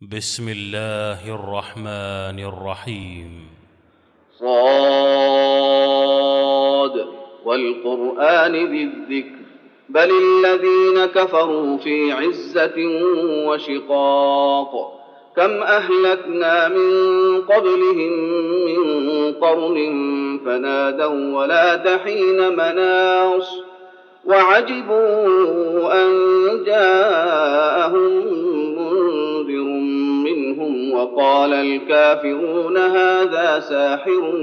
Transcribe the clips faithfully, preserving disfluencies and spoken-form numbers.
بسم الله الرحمن الرحيم. صاد والقرآن ذي الذكر بل الذين كفروا في عزة وشقاق كم أهلكنا من قبلهم من قرن فنادوا ولا حين مناص وعجبوا أن جاءهم منذر منهم وقال الكافرون هذا ساحر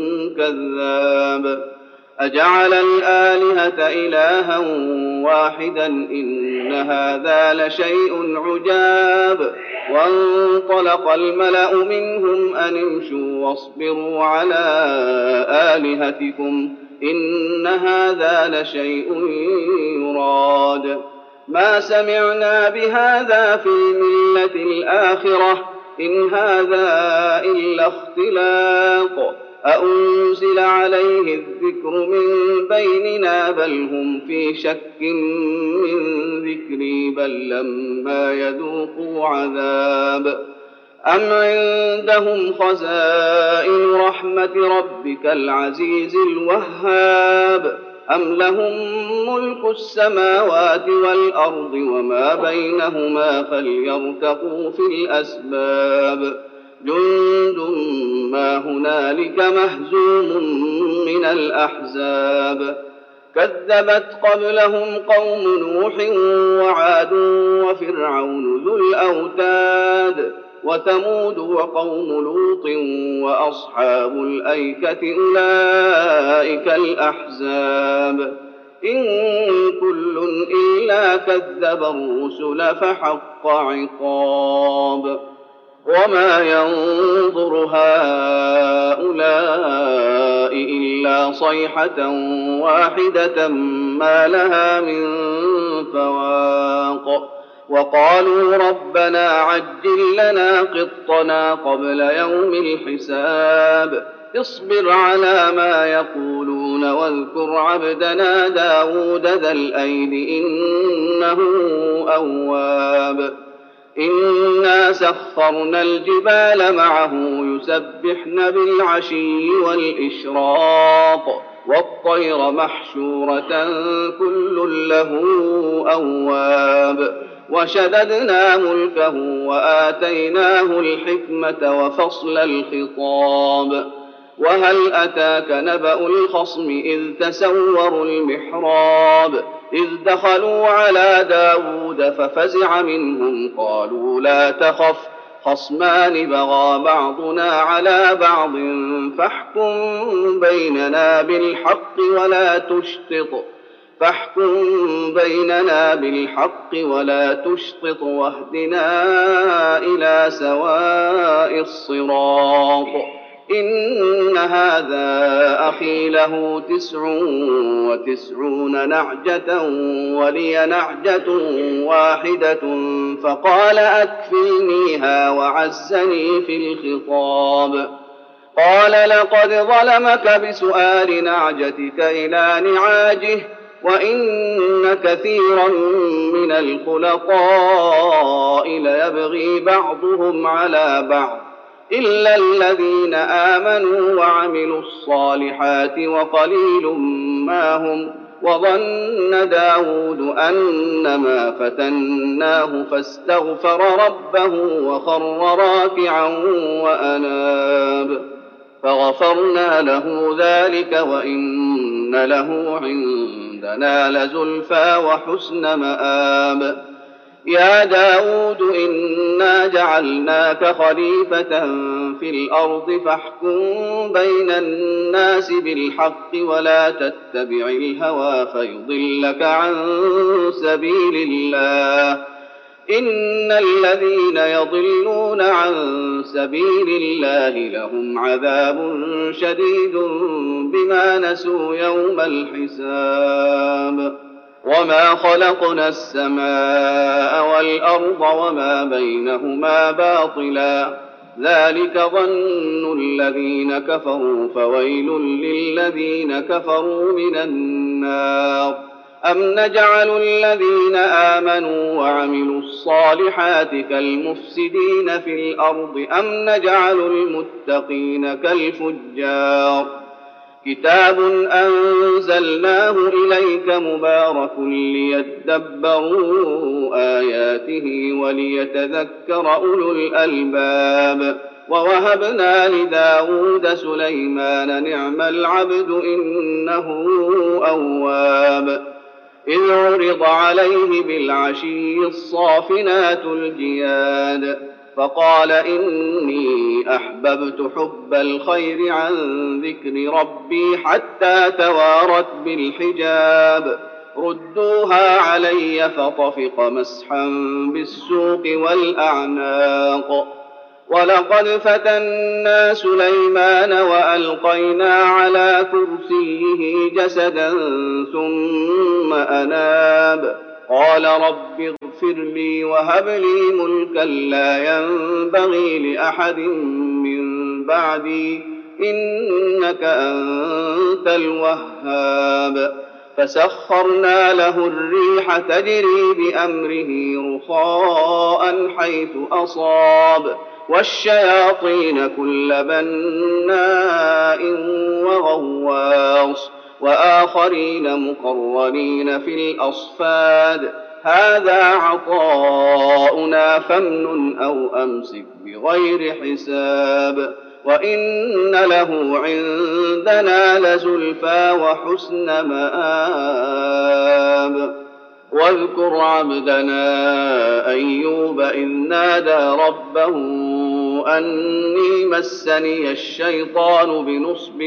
كذاب أجعل الآلهة إلها واحدا إن هذا لشيء عجاب وانطلق الملأ منهم أن امشوا واصبروا على آلهتكم إن هذا لشيء يراد ما سمعنا بهذا في الملة الآخرة إن هذا إلا اختلاق أأنزل عليه الذكر من بيننا بل هم في شك من ذكري بل لما يذوقوا عذاب أم عندهم خزائن رحمة ربك العزيز الوهاب أم لهم ملك السماوات والأرض وما بينهما فليرتقوا في الأسباب جند ما هنالك مهزوم من الأحزاب كذبت قبلهم قوم نوح وعاد وفرعون ذو الأوتاد وثمود وقوم لوط وأصحاب الأيكة أولئك الأحزاب إن كل إلا كذب الرسل فحق عقاب وما ينظر هؤلاء إلا صيحة واحدة ما لها من فواق وقالوا ربنا عجل لنا قطنا قبل يوم الحساب اصبر على ما يقولون واذكر عبدنا داود ذا الأيد إنه أواب إنا سخرنا الجبال معه يسبحن بالعشي والإشراق والطير محشورة كل له أواب وشددنا ملكه وآتيناه الحكمة وفصل الخطاب وهل أتاك نبأ الخصم إذ تسوروا المحراب إذ دخلوا على داود ففزع منهم قالوا لا تخف خصمان بغى بعضنا على بعض فاحكم بيننا بالحق ولا تشطط فاحكم بيننا بالحق ولا تشطط واهدنا إلى سواء الصراط إن هذا أخي له تسع وتسعون نعجة ولي نعجة واحدة فقال أكفلنيها وعزني في الخطاب قال لقد ظلمك بسؤال نعجتك إلى نعاجه وإن كثيرا من الخلطاء ليبغي بعضهم على بعض إلا الذين آمنوا وعملوا الصالحات وقليل ما هم وظن داود أنما فتناه فاستغفر ربه وخر راكعا وأناب فغفرنا له ذلك وإن له عندنا لزلفى وحسن مآب يا داود إنا جعلناك خليفة في الأرض فاحكم بين الناس بالحق ولا تتبع الهوى فيضلك عن سبيل الله إن الذين يضلون عن سبيل الله لهم عذاب شديد بما نسوا يوم الحساب وما خلقنا السماء والأرض وما بينهما باطلا ذلك ظن الذين كفروا فويل للذين كفروا من النار أم نجعل الذين آمنوا وعملوا الصالحات كالمفسدين في الأرض أم نجعل المتقين كالفجار كتاب أنزلناه إليك مبارك ليدبروا آياته وليتذكر أولو الألباب ووهبنا لداود سليمان نعم العبد إنه أواب إذ عرض عليه بالعشي الصافنات الجياد فقال إني أحببت حب الخير عن ذكر ربي حتى توارت بالحجاب ردوها علي فطفق مسحا بالسوق والأعناق ولقد فتنا سليمان وألقينا على كرسيه جسدا ثم أناب قال رب اغفر لي وهب لي ملكا لا ينبغي لأحد من بعدي إنك أنت الوهاب فسخرنا له الريح تجري بأمره رخاء حيث أصاب والشياطين كل بناء وغواص وآخرين مقرنين في الأصفاد هذا عطاؤنا فامنن أو أمسك بغير حساب وإن له عندنا لزلفى وحسن مآب واذكر عبدنا أيوب إذ نادى ربه أني مسني الشيطان بنصب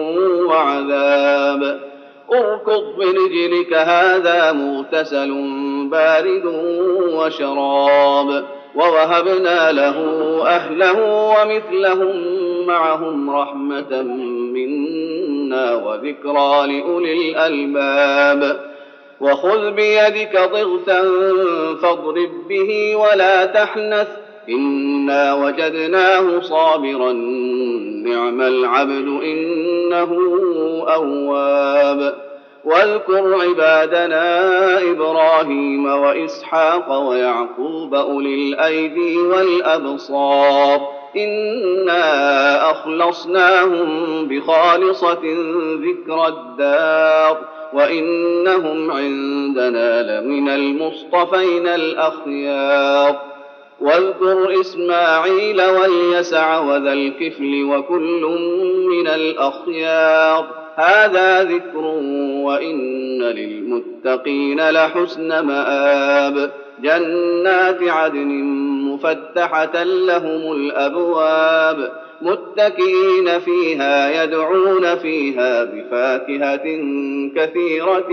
وعذاب اركض برجلك هذا مغتسل بارد وشراب ووهبنا له أهله ومثلهم معهم رحمة منا وذكرى لأولي الألباب وخذ بيدك ضغثا فاضرب به ولا تحنث إنا وجدناه صابرا نعم العبد إنه أواب واذكر عبادنا إبراهيم وإسحاق ويعقوب أولي الأيدي والأبصار إنا أخلصناهم بخالصة ذكر الدار وإنهم عندنا لمن المصطفين الأخيار واذكر إسماعيل واليسع وذا الكفل وكل من الأخيار هذا ذكر وإن للمتقين لحسن مآب جنات عدن مفتحة لهم الأبواب متكئين فيها يدعون فيها بفاكهة كثيرة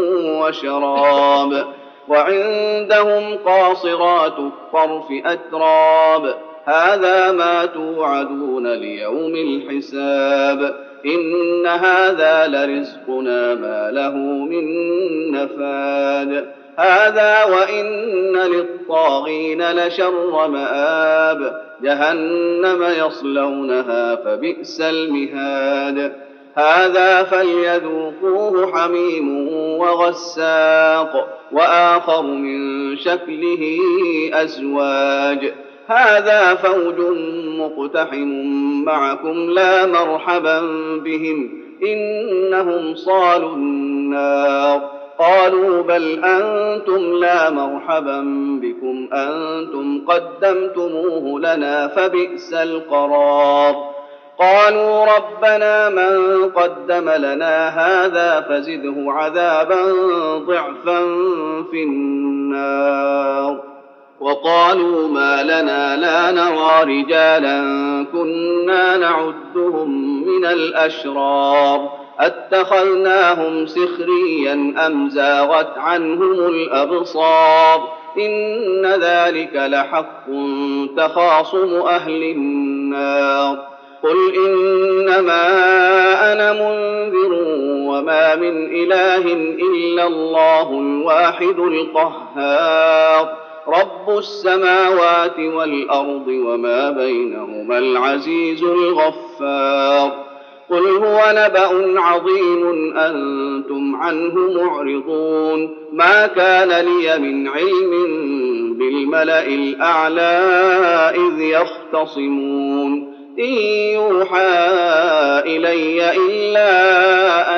وشراب وعندهم قاصرات الطرف أتراب هذا ما توعدون ليوم الحساب إن هذا لرزقنا ما له من نفاد هذا وإن للطاغين لشر مآب جهنم يصلونها فبئس المهاد هذا فليذوقوه حميم وغساق وآخر من شكله أزواج هذا فوج مقتحم معكم لا مرحبا بهم إنهم صالوا النار قالوا بل أنتم لا مرحبا بكم أنتم قدمتموه لنا فبئس القرار قالوا ربنا من قدم لنا هذا فزده عذابا ضعفا في النار وقالوا ما لنا لا نرى رجالا كنا نعدهم من الأشرار أتخذناهم سخريا أم زاغت عنهم الأبصار إن ذلك لحق تخاصم أهل النار قل إنما أنا منذر وما من إله إلا الله الواحد القهار رب السماوات والأرض وما بينهما العزيز الغفار قل هو نبأ عظيم أنتم عنه معرضون ما كان لي من علم بالملأ الأعلى إذ يختصمون إن يوحى إلي إلا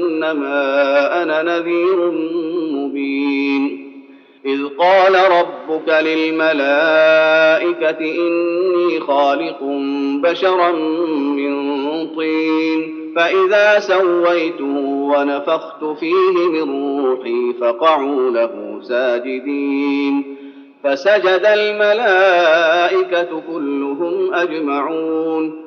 أنما أنا نذير مبين إذ قال ربك للملائكة إني خالق بشرا من طين فإذا سويته ونفخت فيه من روحي فقعوا له ساجدين فسجد الملائكة كلهم أجمعون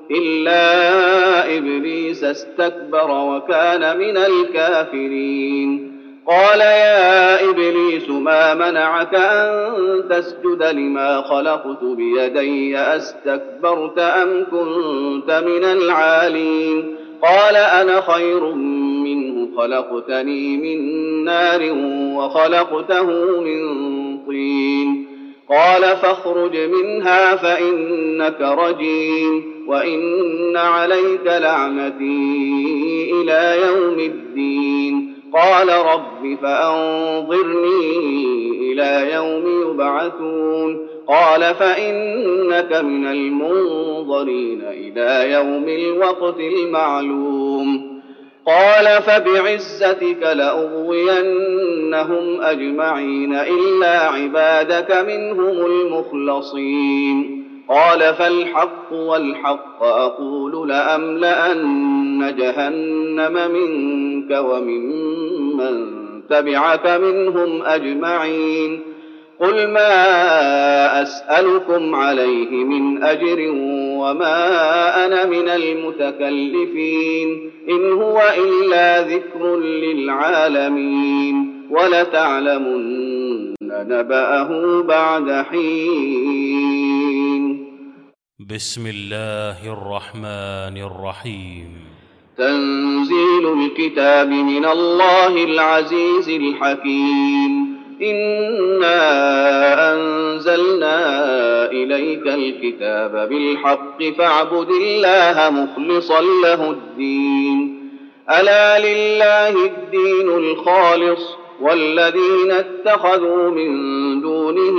إلا إبليس استكبر وكان من الكافرين قال يا إبليس ما منعك أن تسجد لما خلقت بيدي أستكبرت أم كنت من العالين قال أنا خير منه خلقتني من نار وخلقته من طين قال فاخرج منها فإنك رجيم وإن عليك لعنتي إلى يوم الدين قال رب فأنظرني إلى يوم يبعثون قال فإنك من المنظرين إلى يوم الوقت المعلوم قال فبعزتك لأغوينهم أجمعين إلا عبادك منهم المخلصين قال فالحق والحق أقول لأملأن جهنم منك وممن تبعك منهم أجمعين قل ما أسألكم عليه من أجر وما أنا من المتكلفين إن هو إلا ذكر للعالمين ولتعلمن نبأه بعد حين بسم الله الرحمن الرحيم تنزيل الكتاب من الله العزيز الحكيم إنا أنزلنا إليك الكتاب بالحق فاعبد الله مخلصا له الدين ألا لله الدين الخالص والذين اتخذوا من دونه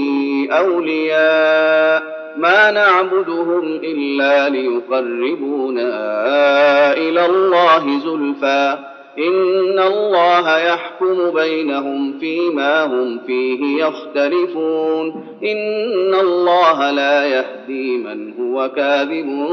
أولياء ما نعبدهم إلا ليقربونا إلى الله زلفى إن الله يحكم بينهم فيما هم فيه يختلفون إن الله لا يهدي من هو كاذب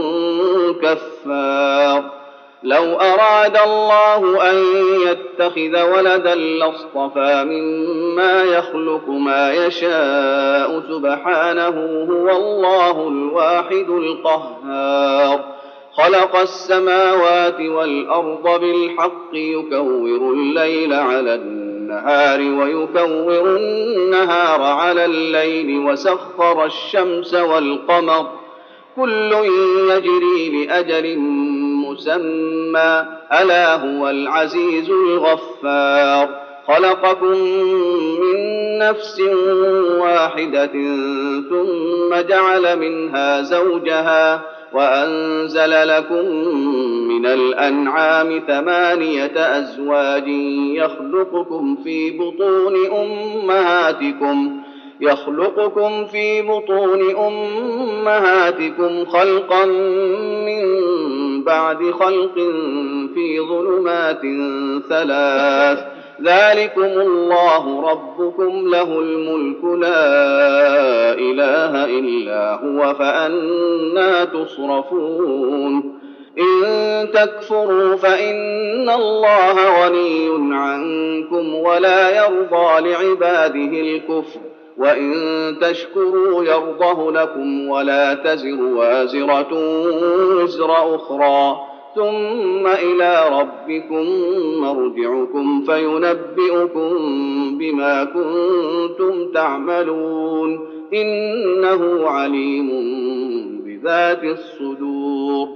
كفار لو أراد الله أن يتخذ ولدا لاصطفى مما يخلق ما يشاء سبحانه هو الله الواحد القهار خلق السماوات والأرض بالحق يكور الليل على النهار ويكور النهار على الليل وسخر الشمس والقمر كل يجري لأجل مسمى ألا هو العزيز الغفار خلقكم من نفس واحدة ثم جعل منها زوجها وأنزل لكم من الأنعام ثمانية أزواج يخلقكم في بطون أمهاتكم يخلقكم في بطون أمهاتكم خلقا من بعد خلق في ظلمات ثلاث ذلكم الله ربكم له الملك لا إله إلا هو فأنى تصرفون إن تكفروا فإن الله غني عنكم ولا يرضى لعباده الكفر وإن تشكروا يرضه لكم ولا تزر وازرة وزر أخرى ثم إلى ربكم مرجعكم فينبئكم بما كنتم تعملون إنه عليم بذات الصدور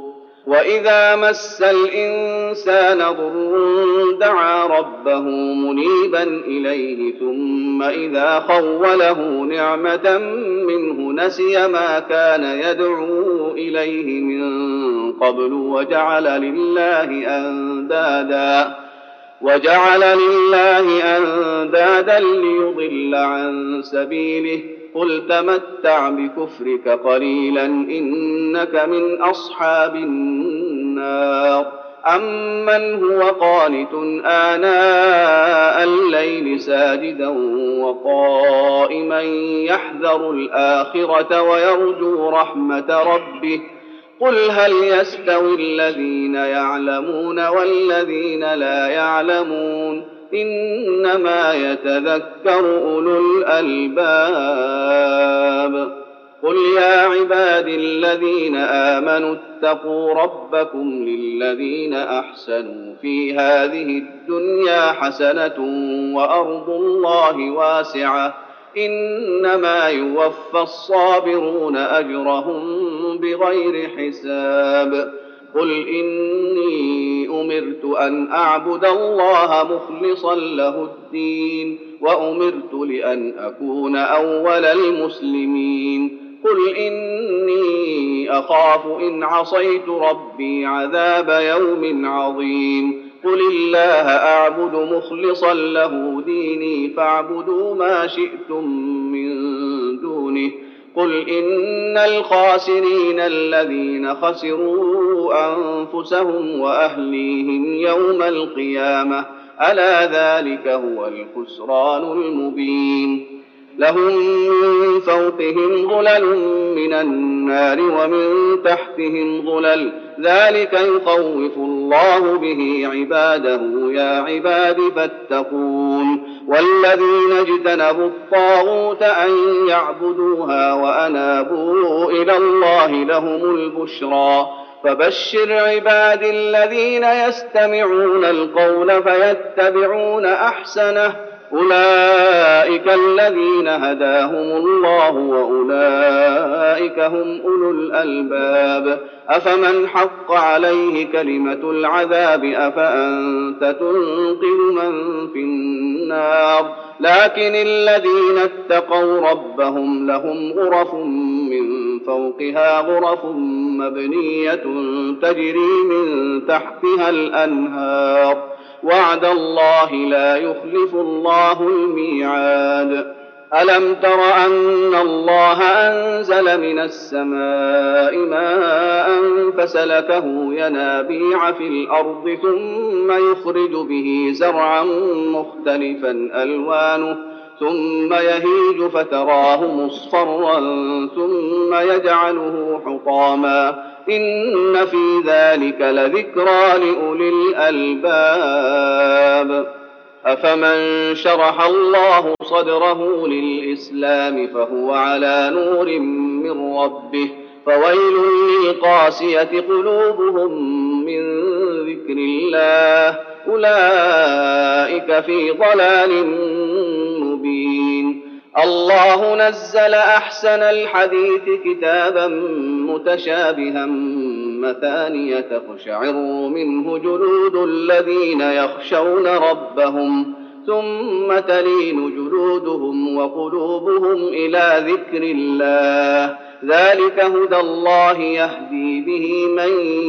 وإذا مس الإنسان ضر دعا ربه منيبا إليه ثم إذا خوله نعمة منه نسي ما كان يدعو إليه من قبل وجعل لله أندادا وجعل لله أندادا ليضل عن سبيله قل تمتع بكفرك قليلا إنك من أصحاب النار أمن هو قانت آناء الليل ساجدا وقائما يحذر الآخرة ويرجو رحمة ربه قل هل يستوي الذين يعلمون والذين لا يعلمون إنما يتذكر أولو الألباب قل يا عباد الذين آمنوا اتقوا ربكم للذين أحسنوا في هذه الدنيا حسنة وأرض الله واسعة إنما يوفى الصابرون أجرهم بغير حساب قل إني أمرت أن أعبد الله مخلصا له الدين وأمرت لأن أكون أول المسلمين قل إني أخاف إن عصيت ربي عذاب يوم عظيم قل الله أعبد مخلصا له ديني فاعبدوا ما شئتم من دونه قل إن الخاسرين الذين خسروا أنفسهم وأهليهم يوم القيامة ألا ذلك هو الخسران المبين لهم من فوقهم ظلل من النار ومن تحتهم ظلل ذلك يخوف الله به عباده يا عباد فاتقون والذين اجتنبوا الطاغوت أن يعبدوها وأنابوا إلى الله لهم البشرى فبشر عباد الذين يستمعون القول فيتبعون أحسنه أولئك الذين هداهم الله وأولئك هم أولو الألباب أفمن حق عليه كلمة العذاب أفأنت تنقذ من في النار لكن الذين اتقوا ربهم لهم غرف من فوقها غرف مبنية تجري من تحتها الأنهار وعد الله لا يخلف الله الميعاد ألم تر أن الله أنزل من السماء ماء فسلكه ينابيع في الأرض ثم يخرج به زرعا مختلفا ألوانه ثم يهيج فتراه مصفرا ثم يجعله حطاما إن في ذلك لذكرى لأولي الألباب أفمن شرح الله صدره للإسلام فهو على نور من ربه فويل للقاسية قلوبهم من ذكر الله أولئك في ضلال مبين الله نزل أحسن الحديث كتابا متشابها مثانية تقشعر منه جلود الذين يخشون ربهم ثم تلين جلودهم وقلوبهم إلى ذكر الله ذلك هدى الله يهدي به من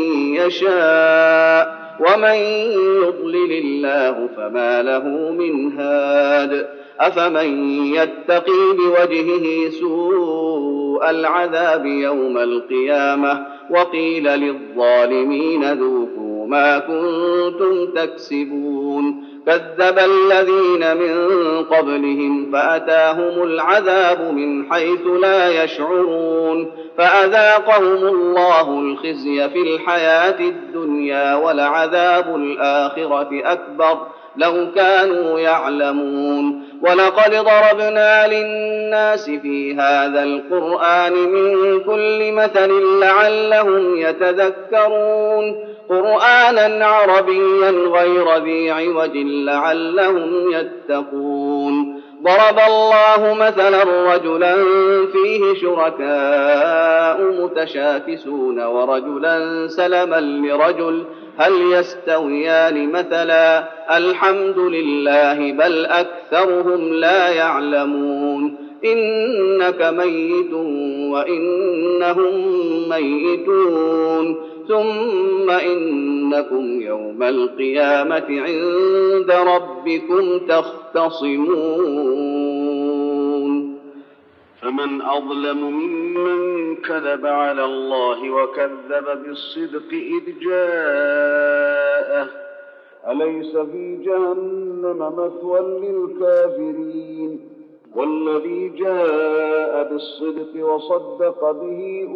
يشاء ومن يضلل الله فما له من هاد أفمن يتقي بوجهه سوء العذاب يوم القيامة وقيل للظالمين ذوقوا ما كنتم تكسبون كذب الذين من قبلهم فأتاهم العذاب من حيث لا يشعرون فأذاقهم الله الخزي في الحياة الدنيا ولعذاب الآخرة أكبر لو كانوا يعلمون ولقد ضربنا للناس في هذا القرآن من كل مثل لعلهم يتذكرون قرآنا عربيا غير ذي عوج لعلهم يتقون ضرب الله مثلا رجلا فيه شركاء متشاكسون ورجلا سلما لرجل هل يستويان مثلا الحمد لله بل أكثرهم لا يعلمون إنك ميت وإنهم ميتون ثم إنكم يوم القيامة عند ربكم تختصمون. فمن أظلم ممن كذب على الله وكذب بالصدق إذ جاءه أليس في جهنم مثوى للكافرين والذي جاء بالصدق وصدق به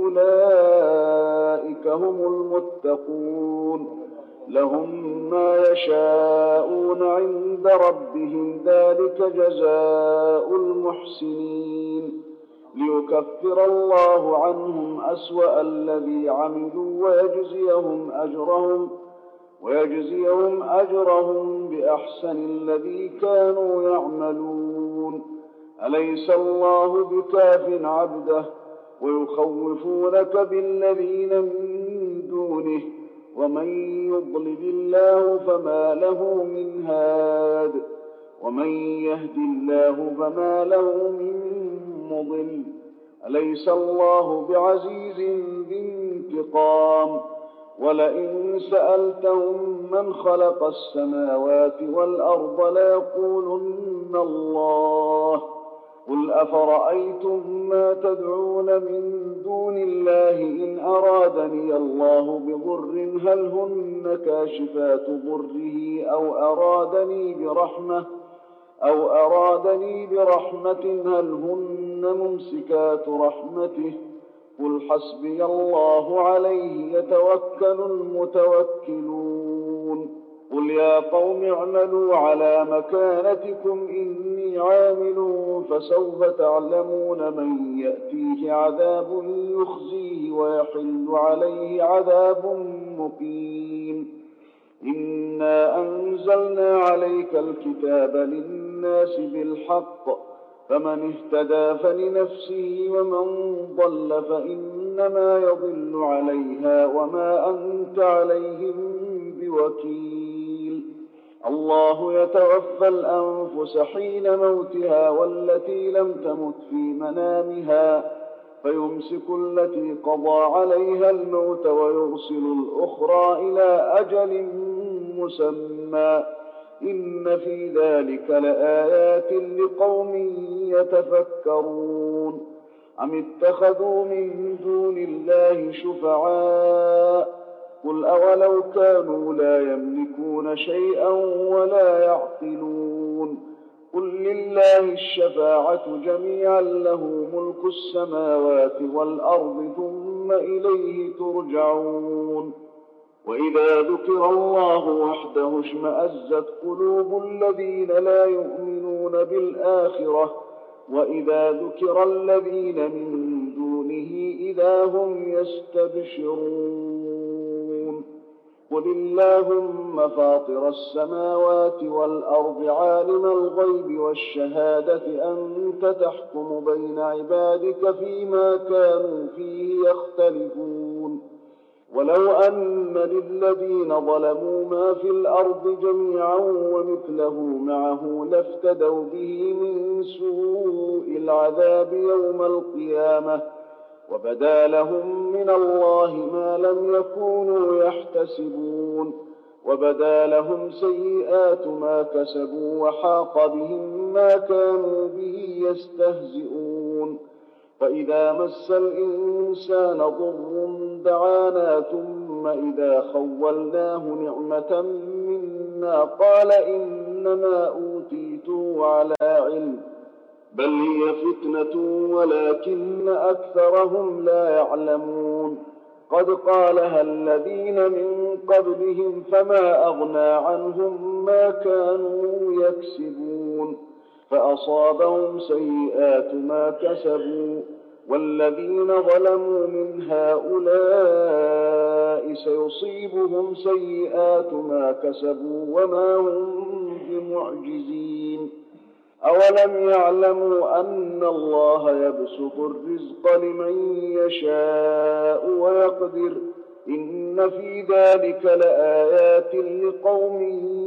أولئك هم المتقون لهم ما يشاءون عند ربهم ذلك جزاء المحسنين ليكفر الله عنهم أسوأ الذي عملوا ويجزيهم أجرهم ويجزيهم أجرهم بأحسن الذي كانوا يعملون أليس الله بكاف عبده ويخوفونك بالذين من دونه ومن يضلل الله فما له من هاد ومن يهد الله فما له من مضل أليس الله بعزيز ذي انتقام ولئن سألتهم من خلق السماوات والأرض ليقولن الله قل أفرأيتم ما تدعون من دون الله إن أرادني الله بضر هل هن كاشفات ضره أو أرادني برحمة أو أرادني برحمة هل هن ممسكات رحمته قل حسبي الله عليه يتوكل المتوكلون قل يا قوم اعملوا على مكانتكم إني عامل فسوف تعلمون من يأتيه عذاب يخزيه ويحل عليه عذاب مقيم إنا أنزلنا عليك الكتاب للناس بالحق فمن اهتدى فلنفسه ومن ضل فإنما يضل عليها وما أنت عليهم بوكيل الله يتوفى الأنفس حين موتها والتي لم تمت في منامها فيمسك التي قضى عليها الموت ويرسل الأخرى إلى أجل مسمى إن في ذلك لآيات لقوم يتفكرون أم اتخذوا من دون الله شفعاء قل أولو كانوا لا يملكون شيئا ولا يعقلون قل لله الشفاعة جميعا له ملك السماوات والأرض ثم إليه ترجعون وإذا ذكر الله وحده اشمأزت قلوب الذين لا يؤمنون بالآخرة وإذا ذكر الذين من دونه إذا هم يستبشرون قل اللهم فاطر السماوات والأرض عالم الغيب والشهادة أنت تحكم بين عبادك فيما كانوا فيه يختلفون ولو أن للذين ظلموا ما في الأرض جميعا ومثله معه لافتدوا به من سوء العذاب يوم القيامة وبدا لهم من الله ما لم يكونوا يحتسبون وبدا لهم سيئات ما كسبوا وحاق بهم ما كانوا به يستهزئون فإذا مس الإنسان ضر دعانا ثم إذا خولناه نعمة منا قال إنما أوتيته على علم بل هي فتنة ولكن أكثرهم لا يعلمون قد قالها الذين من قبلهم فما أغنى عنهم ما كانوا يكسبون فأصابهم سيئات ما كسبوا والذين ظلموا من هؤلاء سيصيبهم سيئات ما كسبوا وما هم بمعجزين أولم يعلموا أن الله يبسط الرزق لمن يشاء ويقدر إن في ذلك لآيات لقوم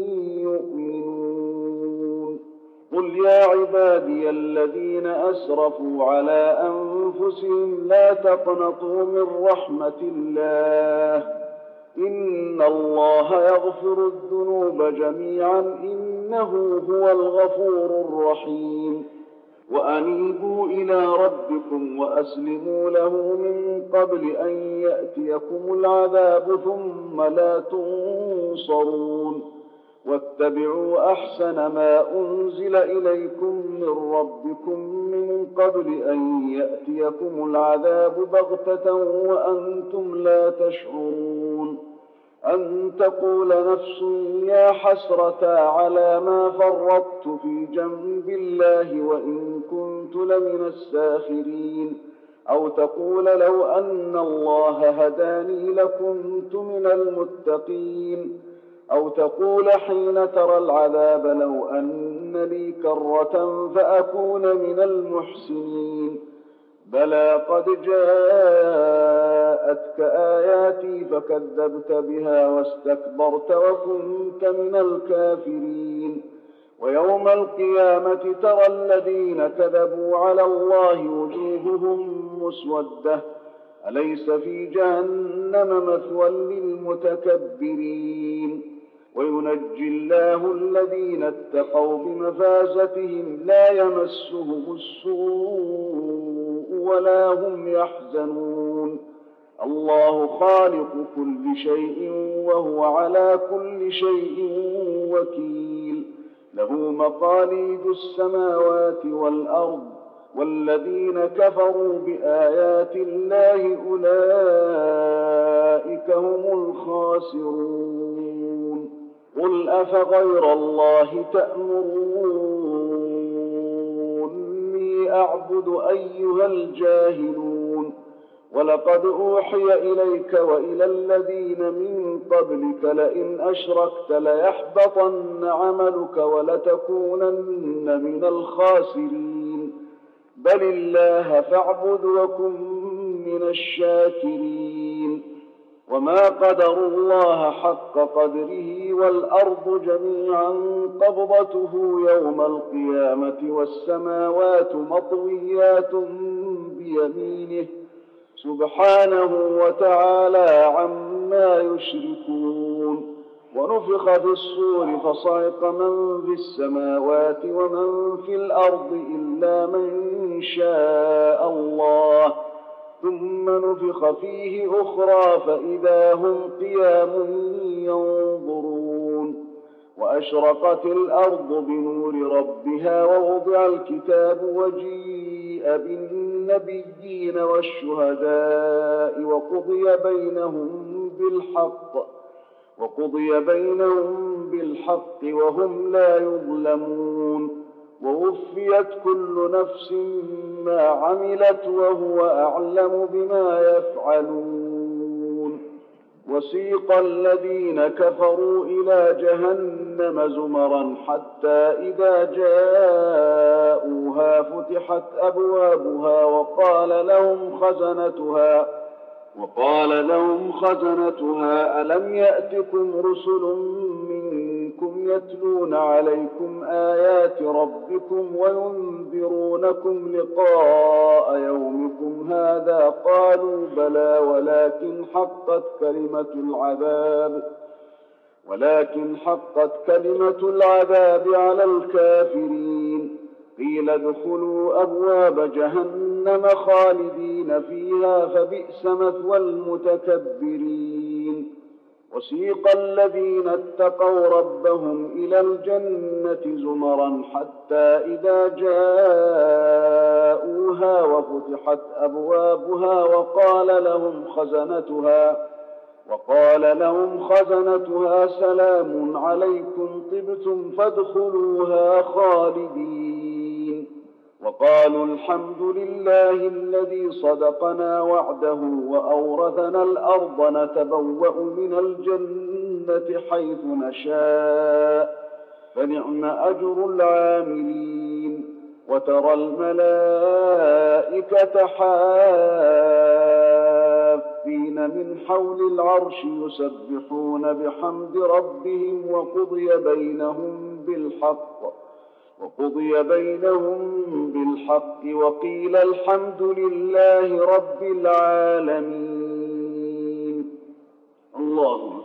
يؤمنون قل يا عبادي الذين أسرفوا على أنفسهم لا تقنطوا من رحمة الله إن الله يغفر الذنوب جميعا إنه هو الغفور الرحيم وأنيبوا إلى ربكم وأسلموا له من قبل أن يأتيكم العذاب ثم لا تنصرون واتبعوا أحسن ما أنزل إليكم من ربكم من قبل أن يأتيكم العذاب بغتة وأنتم لا تشعرون أن تقول نفس يا حسرة على ما فرطت في جنب الله وإن كنت لمن الساخرين أو تقول لو أن الله هداني لكنت من المتقين أو تقول حين ترى العذاب لو أن لي كرة فأكون من المحسنين بلى قد جاءتك آياتي فكذبت بها واستكبرت وكنت من الكافرين ويوم القيامة ترى الذين كذبوا على الله وجوههم مسودة أليس في جهنم مثوى للمتكبرين وينجي الله الذين اتقوا بمفازتهم لا يمسهم السوء ولا هم يحزنون الله خالق كل شيء وهو على كل شيء وكيل له مقاليد السماوات والأرض والذين كفروا بآيات الله أولئك هم الخاسرون قل أفغير الله تأمروني أعبد أيها الجاهلون ولقد أوحي إليك وإلى الذين من قبلك لئن أشركت ليحبطن عملك ولتكونن من الخاسرين بل الله فاعبد وكن من الشاكرين وما قدروا الله حق قدره والأرض جميعا قبضته يوم القيامة والسماوات مطويات بيمينه سبحانه وتعالى عما يشركون ونفخ في الصور فصعق من في السماوات ومن في الأرض إلا من شاء الله ثم نفخ فيه أخرى فإذا هم قيام ينظرون وأشرقت الأرض بنور ربها ووضع الكتاب وجيء بالنبيين والشهداء وقضي بينهم بالحق وقضي بينهم بالحق وهم لا يظلمون ووفيت كل نفس ما عملت وهو أعلم بما يفعلون وسيق الذين كفروا إلى جهنم زمرا حتى إذا جاءوها فتحت أبوابها وقال لهم خزنتها وقال لهم خزنتها ألم يأتكم رسل منكم يتلون عليكم آيات ربكم وينذرونكم لقاء يومكم هذا قالوا بلى ولكن حقت كلمة العذاب ولكن حقت كلمة العذاب على الكافرين قيل ادخلوا أبواب جهنم خالدين فيها فبئس مثوى المتكبرين وسيق الذين اتقوا ربهم إلى الجنة زمرا حتى إذا جاءوها وفتحت أبوابها وقال لهم خزنتها وقال لهم خزنتها سلام عليكم طبتم فادخلوها خالدين وقالوا الحمد لله الذي صدقنا وعده وأورثنا الأرض نتبوأ من الجنة حيث نشاء فنعم أجر العاملين وترى الملائكة حافين من حول العرش يسبحون بحمد ربهم وقضي بينهم بالحق وقضي بينهم بالحق وقيل الحمد لله رب العالمين. الله